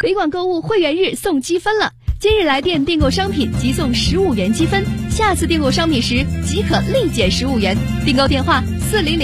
北广购物会员日送积分了，今日来店订购商品即送15元积分，下次订购商品时即可立减15元。订购电话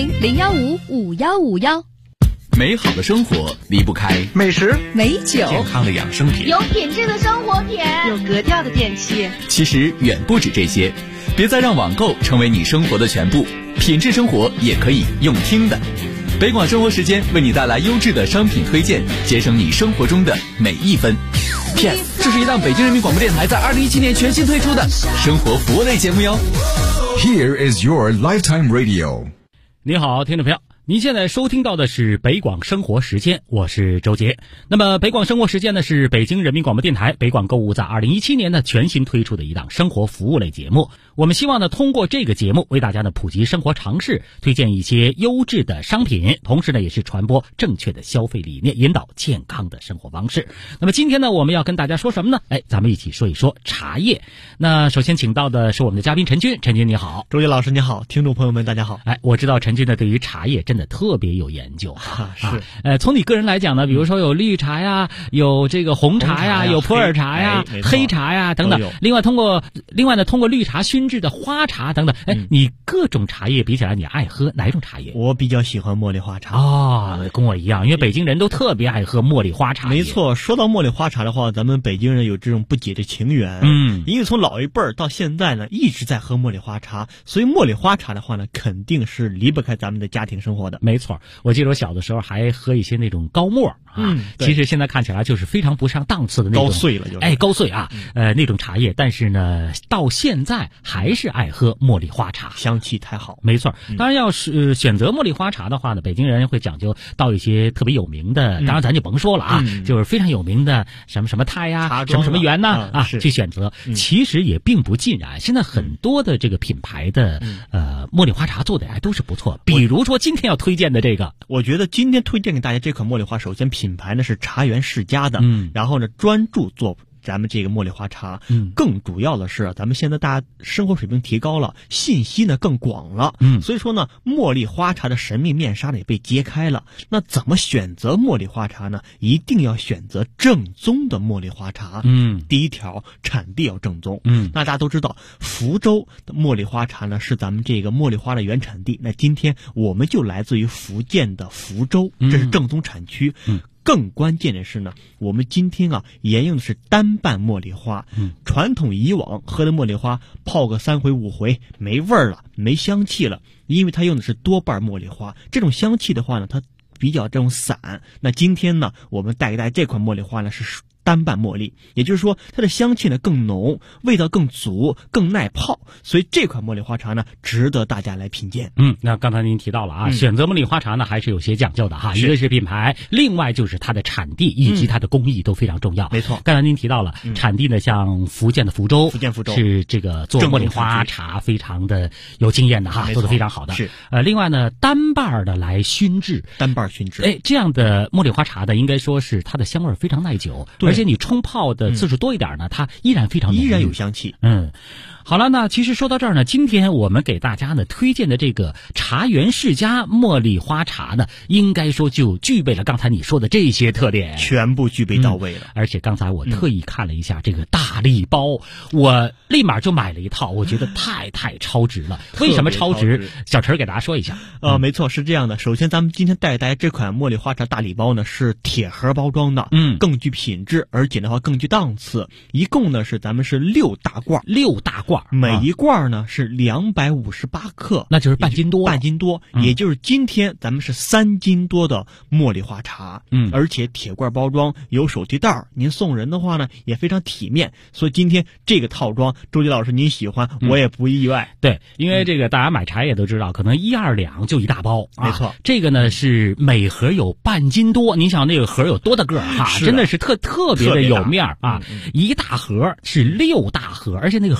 400-015-5151。 美好的生活离不开美食、 美酒、 健康的养生品， 有品质的生活品， 有格调的电器。 其实远不止这些，别再让网购成为你生活的全部，品质生活也可以用听的。北广生活时间为你带来优质的商品推荐，节省你生活中的每一分。PS， 这是一档北京人民广播电台在2017年全新推出的生活服务类节目哟。 Here is your lifetime radio。 你好，听众朋友，您现在收听到的是北广生活时间，我是周杰。那么北广生活时间呢，是北京人民广播电台北广购物在2017年呢全新推出的一档生活服务类节目。我们希望呢通过这个节目为大家呢普及生活常识，推荐一些优质的商品，同时呢也是传播正确的消费理念，引导健康的生活方式。那么今天呢我们要跟大家说什么呢？咱们一起说一说茶叶。那首先请到的是我们的嘉宾陈军。陈军你好。 周杰老师你好，听众朋友们大家好。 我知道陈军呢对于茶叶真的特别有研究是。 从你个人来讲呢，比如说有绿茶呀，有这个红茶呀，有普洱茶呀，黑茶呀等等。另外呢通过绿茶熏制的花茶等等。你各种茶叶比起来，你爱喝哪种茶叶？ 我比较喜欢茉莉花茶。 跟我一样，因为北京人都特别爱喝茉莉花茶。 没错，说到茉莉花茶的话，咱们北京人有这种不解的情缘。因为从老一辈儿到现在呢，一直在喝茉莉花茶，所以茉莉花茶的话呢，肯定是离不开咱们的家庭生活的。 没错，我记得我小的时候还喝一些那种高沫其实现在看起来就是非常不上档次的那种高碎了， 高碎啊，那种茶叶，但是呢，到现在还是爱喝茉莉花茶， 香气太好。 没错，当然要是选择茉莉花茶的话呢，北京人会讲究到一些特别有名的，当然咱就甭说了啊，就是非常有名的什么什么泰呀，什么什么园呐去选择。其实也并不尽然，现在很多的这个品牌的茉莉花茶做的还都是不错。比如说今天要推荐的这个， 我觉得今天推荐给大家这款茉莉花，首先品牌呢是茶园世家的，然后呢专注做咱们这个茉莉花茶，更主要的是咱们现在大家生活水平提高了，信息呢更广了，所以说呢茉莉花茶的神秘面纱呢也被揭开了。那怎么选择茉莉花茶呢？一定要选择正宗的茉莉花茶。第一条，产地要正宗。那大家都知道福州的茉莉花茶呢是咱们这个茉莉花的原产地，那今天我们就来自于福建的福州，这是正宗产区。更关键的是呢，我们今天沿用的是单瓣茉莉花。传统以往喝的茉莉花泡个3回5回没味儿了，没香气了，因为它用的是多瓣茉莉花，这种香气的话呢它比较这种散。那今天呢我们带给大家这款茉莉花呢是单瓣茉莉，也就是说它的香气呢更浓，味道更足，更耐泡，所以这款茉莉花茶呢值得大家来品鉴。 那刚才您提到了选择茉莉花茶呢还是有些讲究的一个是品牌，另外就是它的产地以及它的工艺都非常重要。 没错， 刚才您提到了产地呢，像福建的福州是这个做茉莉花茶非常的有经验的做得非常好的。 是另外呢单瓣的来熏制，这样的茉莉花茶呢应该说是它的香味非常耐久，而且你冲泡的次数多一点呢，它依然非常浓郁， 依然有香气。 好了，那其实说到这儿呢，今天我们给大家呢推荐的这个茶园世家茉莉花茶呢，应该说就具备了刚才你说的这些特点， 全部具备到位了。 而且刚才我特意看了一下这个大礼包，我立马就买了一套，我觉得太超值了。为什么超值？小陈给大家说一下。 没错，是这样的。首先咱们今天带给大家这款茉莉花茶大礼包呢是铁盒包装的，更具品质，而且的话更具档次。一共呢是咱们是6大罐，每一罐呢是258克， 那就是半斤多， 也就是今天咱们是3斤多的茉莉花茶。而且铁罐包装有手提袋，您送人的话呢也非常体面，所以今天这个套装周杰老师您喜欢，我也不意外。 对，因为这个大家买茶叶都知道，可能1-2两就一大包， 没错。 这个呢是每盒有半斤多，您想那个盒有多大个真的是特别的有面一大盒是6大盒，而且那个盒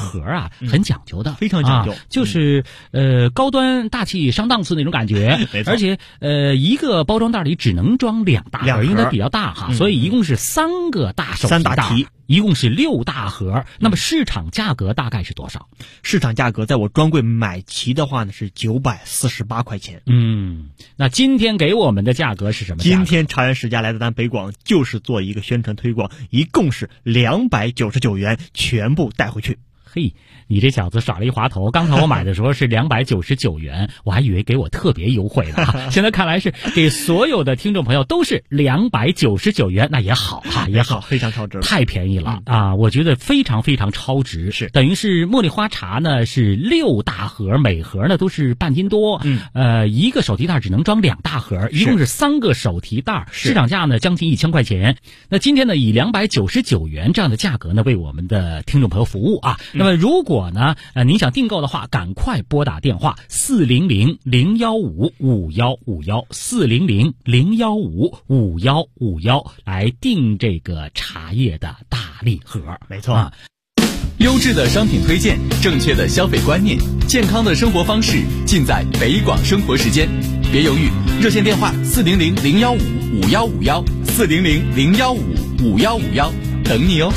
啊，很讲究的， 非常讲究， 就是高端大气上档次那种感觉。 没错。 而且一个包装袋里只能装2大盒，因为它比较大哈，所以一共是3个大手提袋，一共是6大盒。那么市场价格大概是多少？ 市场价格在我专柜买齐的话呢是948块钱。 那今天给我们的价格是什么价格？ 今天茶园世家来到咱北广就是做一个宣传推广，一共是299元，全部带回去。 嘿，你这小子耍了一滑头，刚才我买的时候是299元，我还以为给我特别优惠呢，现在看来是给所有的听众朋友都是299元，那也好哈，也好， 非常超值了， 太便宜了啊！我觉得非常非常超值， 是等于是茉莉花茶呢是6大盒，每盒呢都是半斤多，一个手提袋只能装2大盒，一共是3个手提袋，市场价呢将近1000块钱。那今天呢以299元这样的价格呢为我们的听众朋友服务啊。那么如果呢您想订购的话，赶快拨打电话400-015-5151，400-015-5151来订这个茶叶的大礼盒。 没错优质的商品推荐，正确的消费观念，健康的生活方式，尽在北广生活时间。别犹豫，热线电话400-015-5151，400-015-5151，等你哦。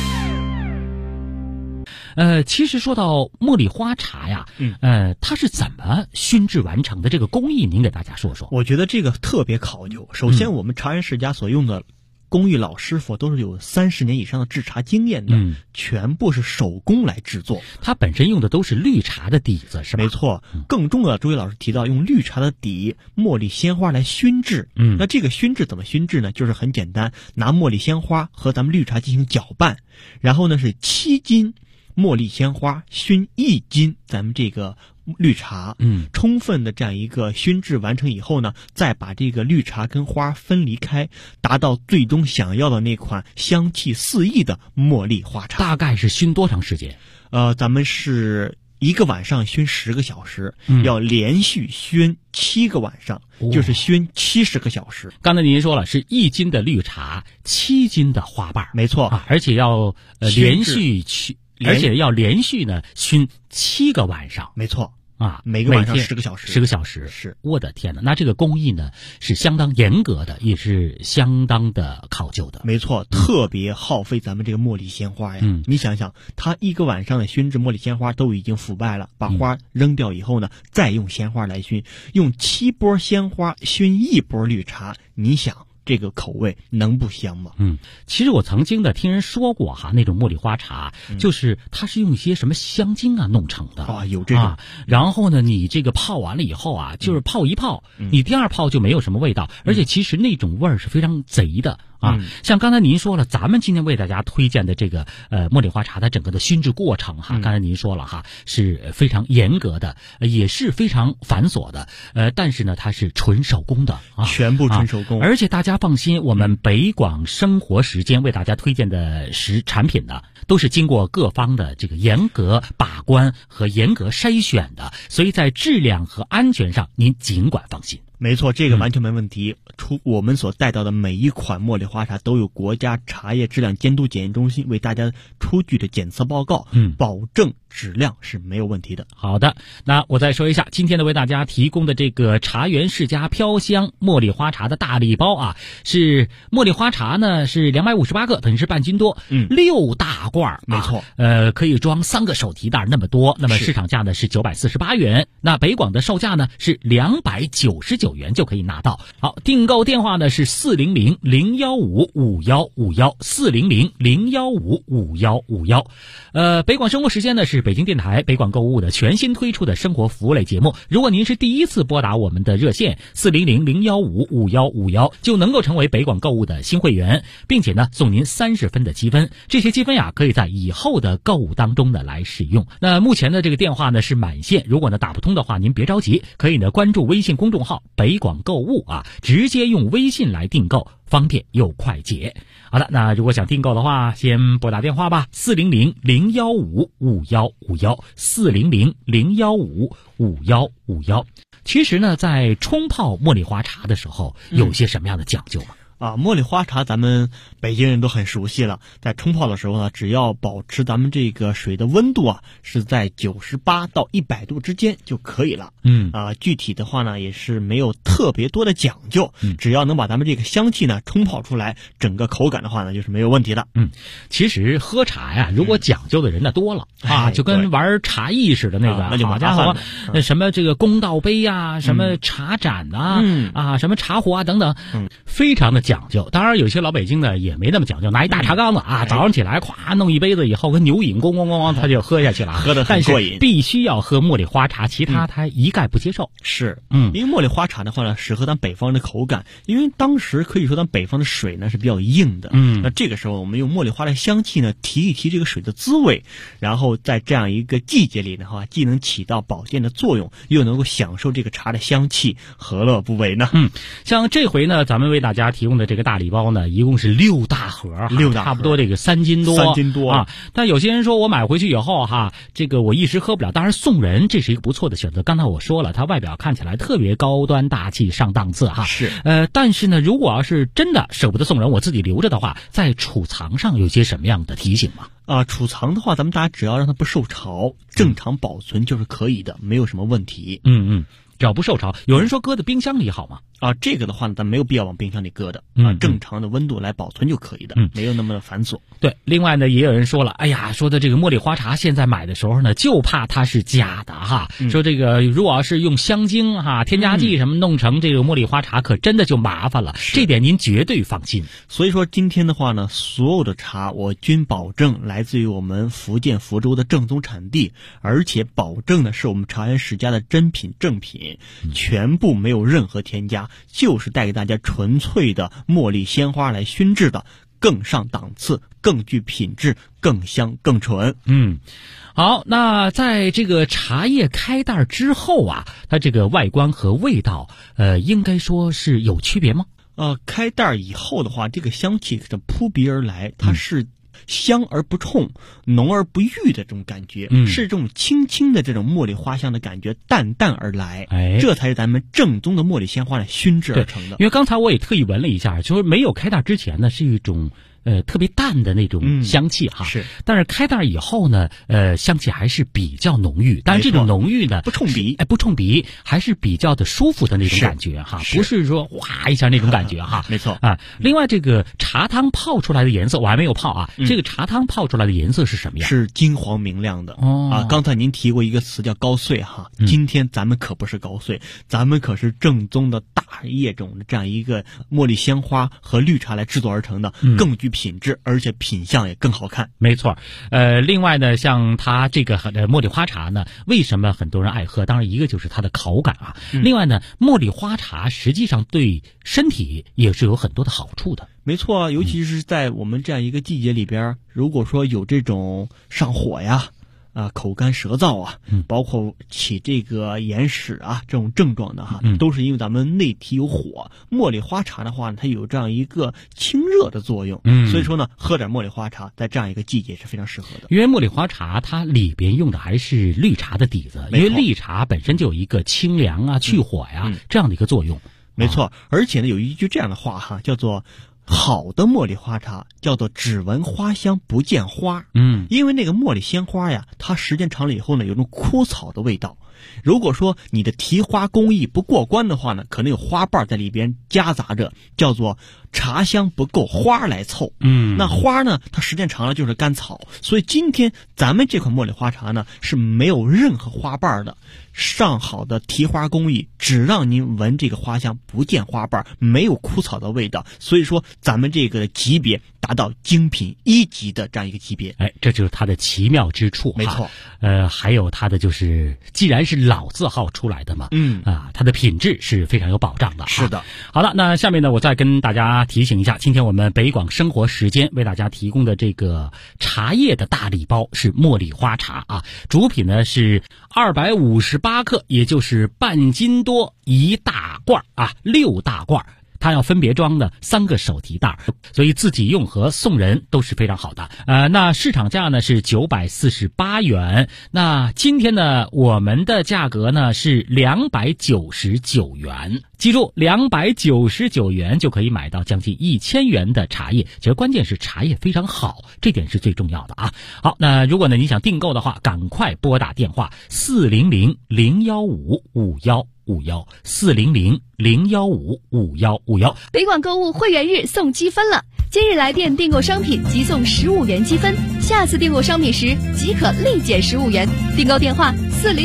其实说到茉莉花茶呀，它是怎么熏制完成的？这个工艺您给大家说说。 我觉得这个特别考究。首先，我们茶园世家所用的工艺老师傅都是有30年以上的制茶经验的，全部是手工来制作。 它本身用的都是绿茶的底子，是吧？ 没错。更重要的，朱毅老师提到用绿茶的底茉莉鲜花来熏制。那这个熏制怎么熏制呢？就是很简单，拿茉莉鲜花和咱们绿茶进行搅拌，然后呢是7斤茉莉鲜花熏1斤咱们这个绿茶，充分的这样一个熏制完成以后呢，再把这个绿茶跟花分离开，达到最终想要的那款香气四溢的茉莉花茶。 大概是熏多长时间？ 咱们是1个晚上熏10个小时，要连续熏7个晚上，就是熏70个小时。 刚才您说了是1斤的绿茶，7斤的花瓣， 没错而且要连续呢熏7个晚上， 没错啊， 每个晚上10个小时，10 个小时， 是。 我的天哪，那这个工艺呢是相当严格的，也是相当的考究的。 没错，特别耗费咱们这个茉莉鲜花呀。你想想，它1个晚上的熏制茉莉鲜花都已经腐败了，把花扔掉以后呢，再用鲜花来熏，用7波鲜花熏1波绿茶，你想这个口味能不香吗？ 其实我曾经的听人说过哈，那种茉莉花茶，就是它是用一些什么香精啊弄成的啊，有这种。 然后呢，你这个泡完了以后啊，就是泡一泡，你第2泡就没有什么味道，而且其实那种味儿是非常贼的。像刚才您说了，咱们今天为大家推荐的这个茉莉花茶，它整个的熏制过程哈，刚才您说了哈，是非常严格的，也是非常繁琐的，但是呢，它是纯手工的啊， 全部纯手工。 而且大家放心，我们北广生活时间为大家推荐的产品呢，都是经过各方的这个严格把关和严格筛选的，所以在质量和安全上，您尽管放心。 没错，这个完全没问题。我们所带到的每一款茉莉花茶都有国家茶叶质量监督检验中心为大家出具的检测报告，保证质量是没有问题的。 好的，那我再说一下今天的为大家提供的这个茶园世家飘香茉莉花茶的大礼包啊，是茉莉花茶呢是258个，等于是半斤多，6大罐， 没错， 可以装3个手提袋那么多，那么市场价呢是948元，那北广的售价呢是299元就可以拿到。好，订购电话呢是400-015-5151，400-015-5151。北广生活时间呢是北京电台北广购物的全新推出的生活服务类节目。如果您是第一次拨打我们的热线400-015-5151，就能够成为北广购物的新会员，并且呢送您30分的积分。这些积分呀可以在以后的购物当中呢来使用。那目前的这个电话呢是满线，如果呢打不通的话，您别着急，可以呢关注微信公众号北广购物啊，直接用微信来订购，方便又快捷。好的，那如果想订购的话，先拨打电话吧，400-015-5151，400-015-5151。其实呢，在冲泡茉莉花茶的时候，有些什么样的讲究吗？ 茉莉花茶咱们北京人都很熟悉了，在冲泡的时候呢，只要保持咱们这个水的温度是在98到100度之间就可以了。具体的话呢也是没有特别多的讲究，只要能把咱们这个香气呢冲泡出来，整个口感的话呢就是没有问题的。 其实喝茶呀，如果讲究的人呢多了就跟玩茶艺似的那个， 那就好家伙，那什么这个公道杯啊，什么茶盏什么茶壶等等，非常的讲究。当然有些老北京呢也没那么讲究，拿一大茶缸子早上起来咵弄一杯子以后跟牛饮咣咣咣咣他就喝下去了， 喝得很过瘾。 但是必须要喝茉莉花茶，其他他一概不接受。 是，因为茉莉花茶的话呢，适合咱北方的口感，因为当时可以说咱北方的水呢是比较硬的，那这个时候我们用茉莉花的香气呢提一提这个水的滋味，然后在这样一个季节里的话，既能起到保健的作用，又能够享受这个茶的香气，何乐不为呢？ 像这回呢，咱们为大家提供的这个大礼包呢，一共是6大盒，差不多这个3斤多但有些人说我买回去以后这个我一时喝不了，当然送人这是一个不错的选择。刚才我说了，它外表看起来特别高端大气上档次是。 但是呢，如果要是真的舍不得送人，我自己留着的话，在储藏上有些什么样的提醒吗？ 储藏的话，咱们大家只要让它不受潮，正常保存就是可以的，没有什么问题。 只要不受潮。有人说搁在冰箱里好吗？ 这个的话呢，咱没有必要往冰箱里搁的，正常的温度来保存就可以的，没有那么繁琐。 对，另外呢，也有人说了，说的这个茉莉花茶现在买的时候呢，就怕它是假的说这个如果要是用香精添加剂什么弄成这个茉莉花茶，可真的就麻烦了，这点您绝对放心。 所以说今天的话呢，所有的茶我均保证来自于我们福建福州的正宗产地，而且保证的是我们茶园世家的真品正品，全部没有任何添加，就是带给大家纯粹的茉莉鲜花来熏制的，更上档次，更具品质，更香更纯。 好，那在这个茶叶开袋之后它这个外观和味道应该说是有区别吗？ 开袋以后的话，这个香气是扑鼻而来，它是香而不冲，浓而不郁的这种感觉，是这种轻轻的这种茉莉花香的感觉，淡淡而来，这才是咱们正宗的茉莉鲜花来熏制而成的。 因为刚才我也特意闻了一下，就是没有开袋之前呢，是一种特别淡的那种香气是， 但是开袋以后呢，香气还是比较浓郁，但是这种浓郁呢不冲鼻， 还是比较的舒服的那种感觉不是说哗一下那种感觉没错另外这个茶汤泡出来的颜色我还没有泡这个茶汤泡出来的颜色是什么样？ 是金黄明亮的刚才您提过一个词叫高碎今天咱们可不是高碎，咱们可是正宗的大叶种的这样一个茉莉鲜花和绿茶来制作而成的，更具品质，而且品相也更好看。 没错。另外呢，像它这个茉莉花茶呢，为什么很多人爱喝？当然一个就是它的口感另外呢，茉莉花茶实际上对身体也是有很多的好处的。 没错，尤其是在我们这样一个季节里边，如果说有这种上火口干舌燥包括起这个眼屎这种症状的都是因为咱们内体有火。茉莉花茶的话呢，它有这样一个清热的作用，所以说呢，喝点茉莉花茶在这样一个季节是非常适合的。 因为茉莉花茶它里边用的还是绿茶的底子，因为绿茶本身就有一个清凉去火这样的一个作用。 没错，而且呢，有一句这样的话叫做好的茉莉花茶叫做只闻花香不见花。因为那个茉莉鲜花它时间长了以后呢，有种枯草的味道。如果说你的提花工艺不过关的话呢，可能有花瓣在里边夹杂着，叫做茶香不够花来凑。那花呢，它时间长了就是干草，所以今天咱们这款茉莉花茶呢是没有任何花瓣的，上好的提花工艺，只让您闻这个花香不见花瓣，没有枯草的味道。所以说咱们这个级别达到精品1级的这样一个级别。 这就是它的奇妙之处。 没错。 还有它的就是既然是老字号出来的嘛，它的品质是非常有保障的。 是的。 好了，那下面呢，我再跟大家提醒一下，今天我们北广生活时间为大家提供的这个茶叶的大礼包是茉莉花茶主品呢是258克，也就是半斤多1大罐6大罐。 它要分别装的3个手提袋，所以自己用和送人都是非常好的。那市场价呢是948元，那今天呢我们的价格呢是299元。记住，299元就可以买到将近1000元的茶叶，其实关键是茶叶非常好，这点是最重要的啊。好，那如果呢你想订购的话，赶快拨打电话400-015-5151，400-015-5151。 北广购物会员日送积分了，今日来电订购商品即送15元积分，下次订购商品时即可立减15元。订购电话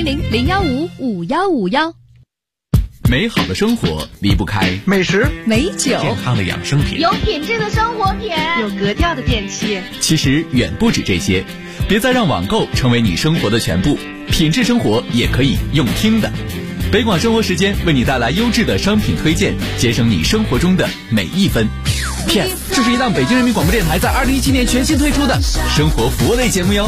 400-015-5151。 美好的生活离不开美食、 美酒、 健康的养生品， 有品质的生活品，有格调的电器。 其实远不止这些，别再让网购成为你生活的全部，品质生活也可以用听的。北广生活时间为你带来优质的商品推荐，节省你生活中的每一分。PS， 这是一档北京人民广播电台在2017年全新推出的生活服务类节目哟。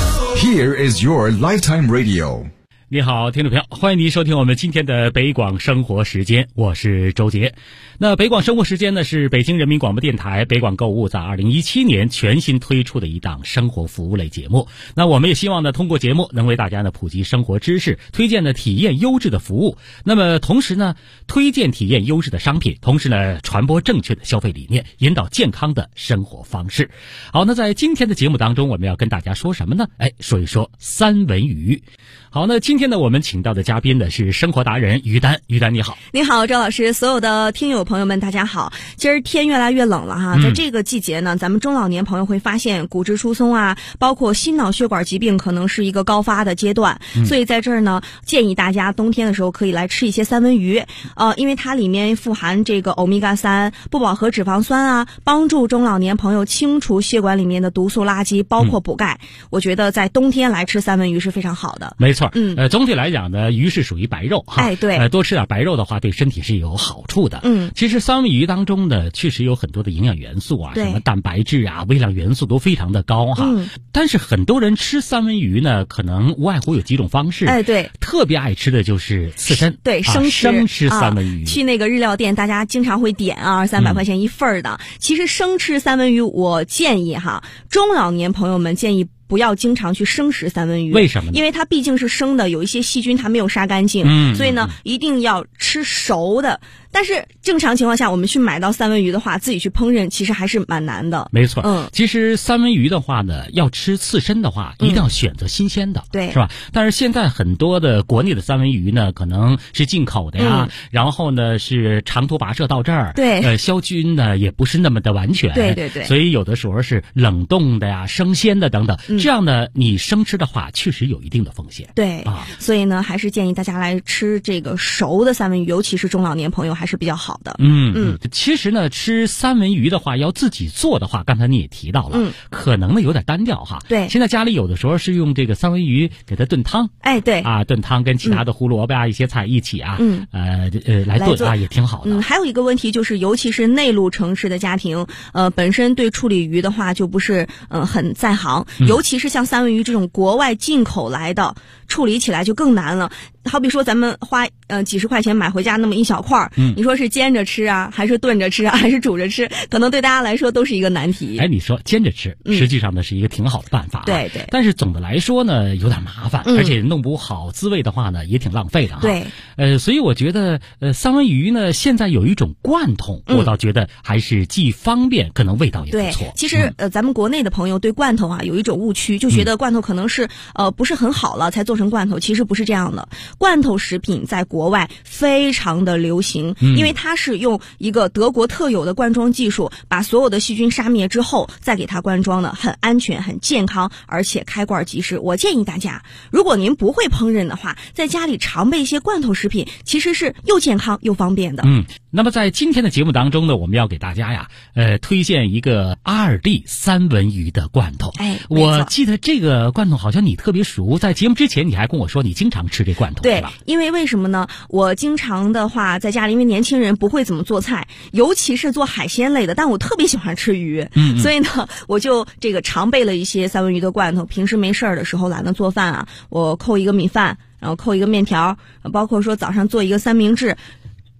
Here is your lifetime radio。 你好，听众朋友，欢迎您收听我们今天的北广生活时间，我是周杰。那北广生活时间呢，是北京人民广播电台北广购物在2017年全新推出的一档生活服务类节目。那我们也希望呢，通过节目能为大家呢普及生活知识，推荐呢体验优质的服务。那么同时呢，推荐体验优质的商品，同时呢传播正确的消费理念，引导健康的生活方式。好，那在今天的节目当中，我们要跟大家说什么呢？说一说三文鱼。好，那今天呢，我们请到的嘉宾呢是生活达人于丹。于丹你好。 你好，周老师，所有的听友朋友们大家好。今儿天越来越冷了哈，在这个季节呢，咱们中老年朋友会发现骨质疏松啊，包括心脑血管疾病可能是一个高发的阶段，所以在这儿呢，建议大家冬天的时候可以来吃一些三文鱼，因为它里面富含这个欧米伽3不饱和脂肪酸啊，帮助中老年朋友清除血管里面的毒素垃圾，包括补钙。我觉得在冬天来吃三文鱼是非常好的。 没错。总体来讲呢，鱼是属于白肉哈。 对。 多吃点白肉的话，对身体是有好处的。其实三文鱼当中呢，确实有很多的营养元素啊，什么蛋白质啊、微量元素都非常的高哈。但是很多人吃三文鱼呢，可能无外乎有几种方式。 对。 特别爱吃的就是刺身。 对， 生吃三文鱼。 去那个日料店，大家经常会点200-300块钱一份的。其实生吃三文鱼，我建议哈，中老年朋友们建议不要经常去生食三文鱼。 为什么呢？ 因为它毕竟是生的，有一些细菌它没有杀干净，所以呢一定要吃熟的。但是正常情况下，我们去买到三文鱼的话，自己去烹饪其实还是蛮难的。 没错。其实三文鱼的话呢，要吃刺身的话，一定要选择新鲜的， 对， 是吧？但是现在很多的国内的三文鱼呢，可能是进口的呀，然后呢是长途跋涉到这儿， 对， 消菌呢也不是那么的完全， 对， 所以有的时候是冷冻的呀、生鲜的等等，这样呢你生吃的话，确实有一定的风险。 对所以呢，还是建议大家来吃这个熟的三文鱼，尤其是中老年朋友还是比较好的。 其实呢，吃三文鱼的话，要自己做的话，刚才你也提到了，可能呢有点单调哈。 对， 现在家里有的时候是用这个三文鱼给它炖汤。 对炖汤跟其他的胡萝卜啊、一些菜一起啊，来炖啊，也挺好的。 还有一个问题就是，尤其是内陆城市的家庭，本身对处理鱼的话就不是很在行，尤其是像三文鱼这种国外进口来的，处理起来就更难了。好比说咱们花几十块钱买回家那么一小块，你说是煎着吃啊，还是炖着吃啊，还是煮着吃，可能对大家来说都是一个难题。 你说煎着吃，实际上呢是一个挺好的办法。 对。 但是总的来说呢，有点麻烦，而且弄不好滋味的话呢，也挺浪费的哈。 对。 所以我觉得三文鱼呢，现在有一种罐头，我倒觉得还是既方便，可能味道也不错。 对，其实咱们国内的朋友对罐头有一种误区，就觉得罐头可能是不是很好了才做成罐头，其实不是这样的。罐头食品在国外非常的流行，因为它是用一个德国特有的灌装技术，把所有的细菌杀灭之后再给它灌装的，很安全、很健康，而且开罐即食。我建议大家，如果您不会烹饪的话，在家里常备一些罐头食品，其实是又健康又方便的。 那么在今天的节目当中呢，我们要给大家推荐一个2D 三文鱼的罐头。我记得这个罐头好像你特别熟，在节目之前你还跟我说你经常吃这罐头，对吧？ 因为什么呢？我经常的话在家里，因为年轻人不会怎么做菜，尤其是做海鲜类的，但我特别喜欢吃鱼，所以呢，我就这个常备了一些三文鱼的罐头。平时没事儿的时候懒得做饭我扣一个米饭，然后扣一个面条，包括说早上做一个三明治。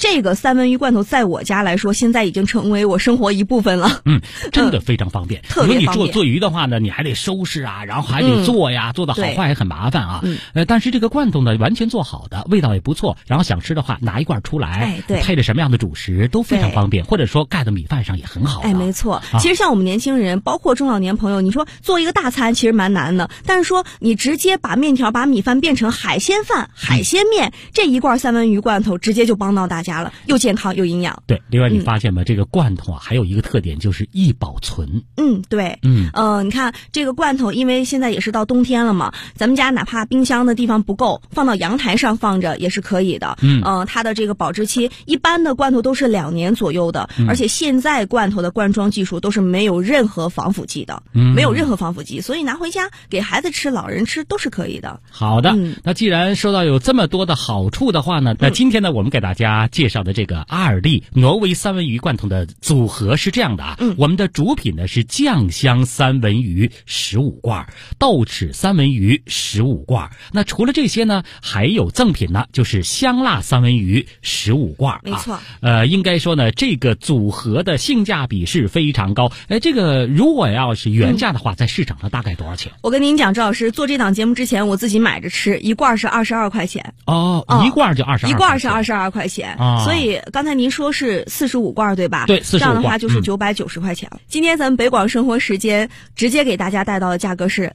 这个三文鱼罐头在我家来说，现在已经成为我生活一部分了。 真的非常方便。 特别方便。 如果你做鱼的话呢，你还得收拾啊，然后还得做呀，做的好坏也很麻烦啊。但是这个罐头呢，完全做好的，味道也不错。然后想吃的话，拿一罐出来，配着什么样的主食都非常方便，或者说盖到米饭上也很好。 没错。其实像我们年轻人，包括中老年朋友，你说做一个大餐其实蛮难的，但是说你直接把面条、把米饭变成海鲜饭、海鲜面，这一罐三文鱼罐头直接就帮到大家了，又健康又营养。 对，另外你发现吗？这个罐头啊，还有一个特点就是易保存。 对。你看这个罐头，因为现在也是到冬天了嘛，咱们家哪怕冰箱的地方不够，放到阳台上放着也是可以的。它的这个保质期，一般的罐头都是2年左右的，而且现在罐头的灌装技术都是没有任何防腐剂的，没有任何防腐剂，所以拿回家给孩子吃、老人吃都是可以的。 好的，那既然说到有这么多的好处的话呢，那今天呢，我们给大家介绍的这个阿尔蒂挪威三文鱼罐头的组合是这样的啊。我们的主品呢是酱香三文鱼15罐，豆豉三文鱼15罐。那除了这些呢，还有赠品呢，就是香辣三文鱼15罐。 没错。 应该说呢，这个组合的性价比是非常高。这个如果要是原价的话，在市场上大概多少钱？ 我跟您讲，周老师做这档节目之前，我自己买着吃，一罐是22块钱。 一罐就22， 一罐是22块钱。所以刚才您说是45罐对吧？ 对，45罐。 这样的话就是990块钱了。今天咱们北广生活时间直接给大家带到的价格是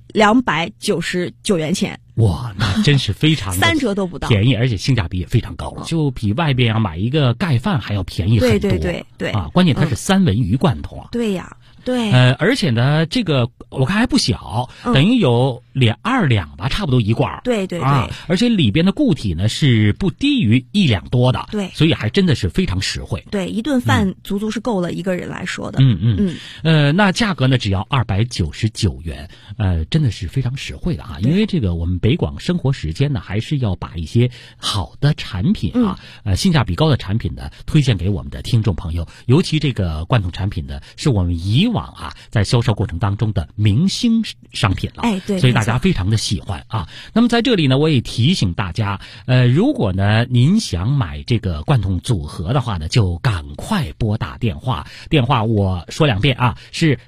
299元钱。 哇，那真是非常 3折都不到， 便宜，而且性价比也非常高了，就比外边啊买一个盖饭还要便宜很多。 对啊，关键它是三文鱼罐头啊。 对呀。对， 而且呢，这个我看还不小，等于有2两吧，差不多一罐。 对， 而且里边的固体呢是不低于1两多的。 对， 所以还真的是非常实惠。 对，一顿饭足足是够了一个人来说的。 那价格呢只要299元，真的是非常实惠的啊。因为这个我们北广生活时间呢，还是要把一些好的产品啊，性价比高的产品呢，推荐给我们的听众朋友。尤其这个罐头产品呢，是我们以往在销售过程当中的明星商品了。 对， 所以大家非常的喜欢啊。那么在这里呢，我也提醒大家，如果呢您想买这个罐头组合的话呢，就赶快拨打电话我说2遍啊，是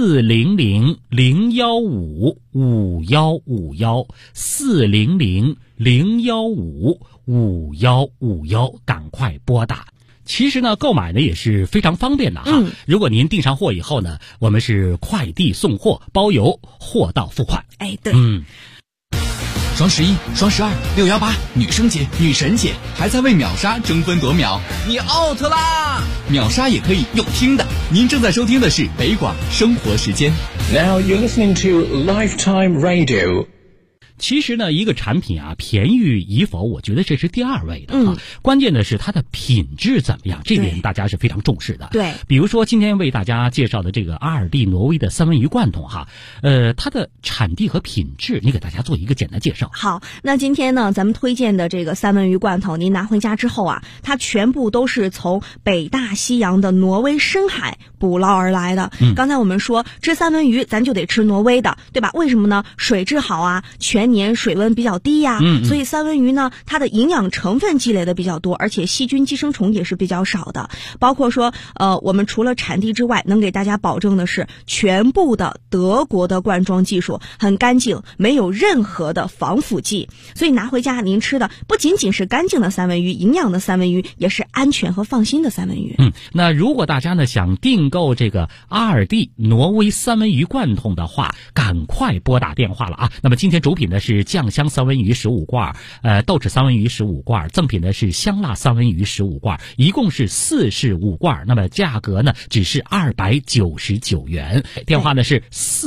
400-015-5151，400-015-5151，赶快拨打。其实呢，购买呢也是非常方便的哈。如果您订上货以后呢，我们是快递送货，包邮，货到付款。 对。 双11、双12、618，女生节、女神节，还在为秒杀争分夺秒，你 out 啦！秒杀也可以用听的。您正在收听的是北广生活时间。 Now you're listening to Lifetime Radio。 其实呢，一个产品啊，便宜与否，我觉得这是第2位的啊。关键的是它的品质怎么样，这点大家是非常重视的。 对， 比如说今天为大家介绍的这个阿尔蒂挪威的三文鱼罐头哈，它的产地和品质，你给大家做一个简单介绍。 好，那今天呢，咱们推荐的这个三文鱼罐头，您拿回家之后啊，它全部都是从北大西洋的挪威深海捕捞而来的。刚才我们说吃三文鱼，咱就得吃挪威的，对吧？为什么呢？水质好啊，全年水温比较低呀，所以三文鱼呢，它的营养成分积累的比较多，而且细菌寄生虫也是比较少的。包括说，我们除了产地之外，能给大家保证的是全部的德国的灌装技术，很干净，没有任何的防腐剂。所以拿回家您吃的不仅仅是干净的三文鱼，营养的三文鱼，也是安全和放心的三文鱼。 那如果大家呢想订购这个阿尔蒂挪威三文鱼罐头的话，赶快拨打电话了啊！那么今天主品呢是酱香三文鱼15罐，豆豉三文鱼15罐，赠品呢是香辣三文鱼15罐，一共是45罐。那么价格呢只是299元。电话呢是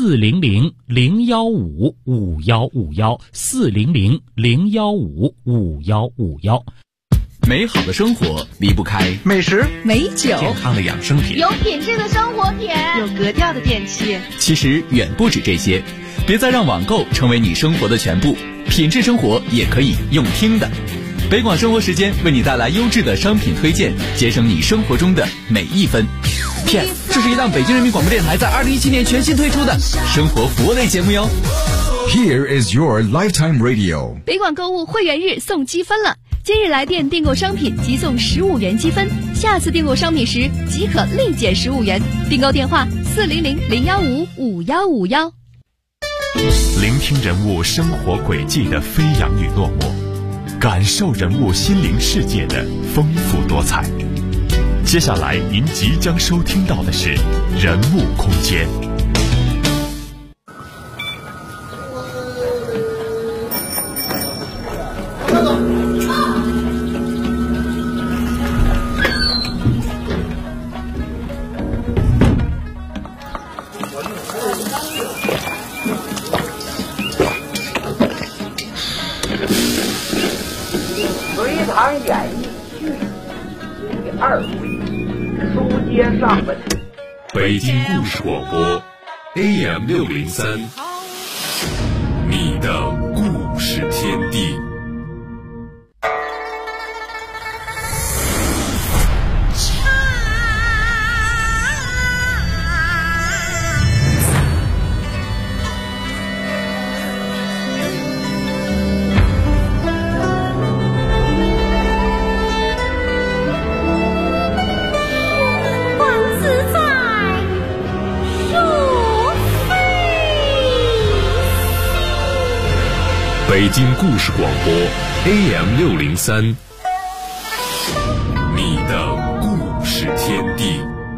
400-015-5151，400-015-5151。 美好的生活离不开美食、 美酒、 健康的养生品， 有品质的生活品， 有格调的电器。 其实远不止这些，别再让网购成为你生活的全部，品质生活也可以用听的。北广生活时间为你带来优质的商品推荐，节省你生活中的每一分。这是一档北京人民广播电台在2017年全新推出的生活服务类节目哟。 Here is your Lifetime Radio。 北广购物会员日送积分了。 今日来店订购商品即送15元积分，下次订购商品时即可立减15元。订购电话400-015-5151。 聆听人物生活轨迹的飞扬与落寞，感受人物心灵世界的丰富多彩。接下来您即将收听到的是人物空间。 隋唐演义序第2回，书接上文。 北京故事广播 AM603，你的故事天地。北京故事广播 AM603，你的故事天地。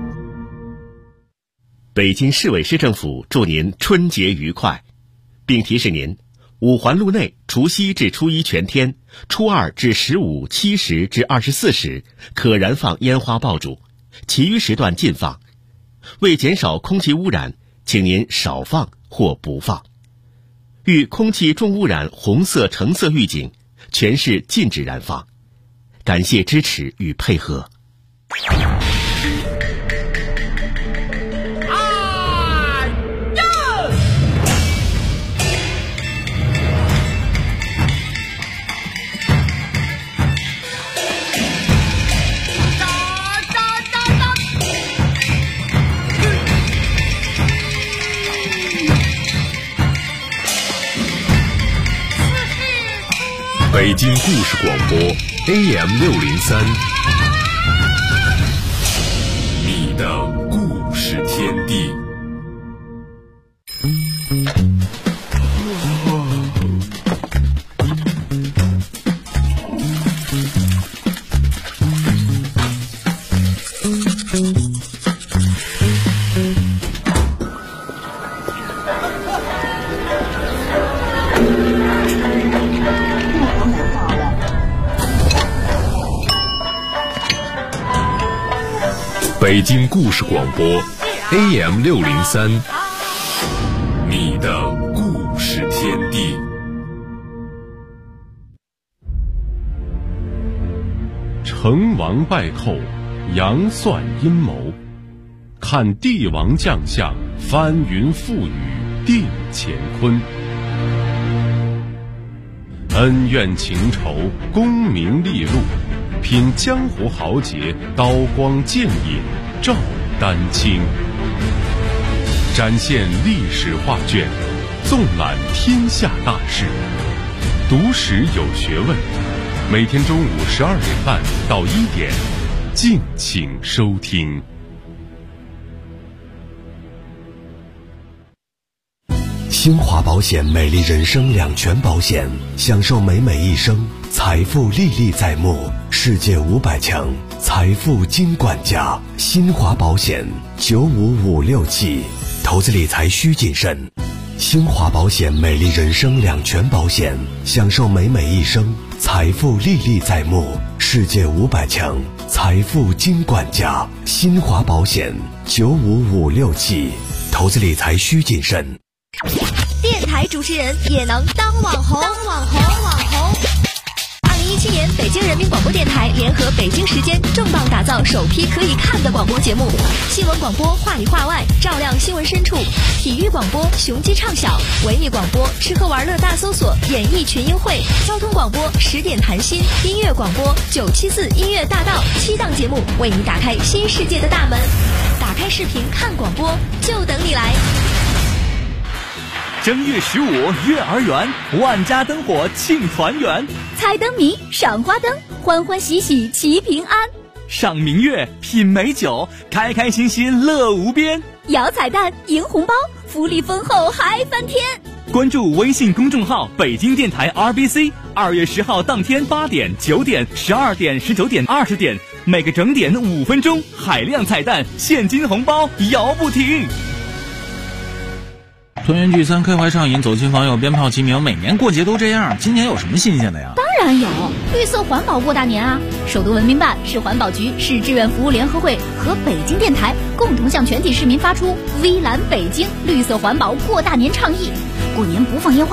北京市委市政府祝您春节愉快，并提示您，五环路内除夕至初一全天，初二至15、7时至24时可燃放烟花爆竹，其余时段禁放。为减少空气污染，请您少放或不放。遇空气重污染红色、橙色预警，全市禁止燃放。感谢支持与配合。 北京故事广播 AM603，你的故事天地。北京故事广播 AM603，你的故事天地。成王败寇，杨算阴谋，看帝王将相，翻云覆雨定乾坤。恩怨情仇，功名利禄，品江湖豪杰，刀光剑影照丹青，展现历史画卷，纵览天下大事，读史有学问。每天中午12点半到1点，敬请收听。 新华保险美丽人生两全保险，享受美美一生，财富历历在目，世界500强，财富金管家。新华保险95567，投资理财需谨慎。新华保险美丽人生两全保险，享受美美一生，财富历历在目，世界500强，财富金管家。新华保险95567，投资理财需谨慎。 电台主持人也能当网红2017年，北京人民广播电台联合北京时间重磅打造首批可以看的广播节目：新闻广播话里话外，照亮新闻深处；体育广播雄鸡唱晓；文艺广播吃喝玩乐大搜索，演艺群英会；交通广播10点谈心；音乐广播974音乐大道。7档节目为你打开新世界的大门。打开视频看广播，就等你来。 正月15月儿圆，万家灯火庆团圆， 猜灯谜，赏花灯，欢欢喜喜齐平安。 赏明月，品美酒，开开心心乐无边。 摇彩蛋，赢红包，福利丰厚嗨翻天。 关注微信公众号北京电台 RBC，2月10号当天8点、9点、12点、19点、20点，每个整点5分钟，海量彩蛋，现金红包摇不停。 团圆聚餐，开怀畅饮，走亲访友，鞭炮齐鸣，每年过节都这样。今年有什么新鲜的呀？ 当然有，绿色环保过大年啊！首都文明办、市环保局、市志愿服务联合会和北京电台共同向全体市民发出“微蓝北京绿色环保过大年”倡议。过年不放烟花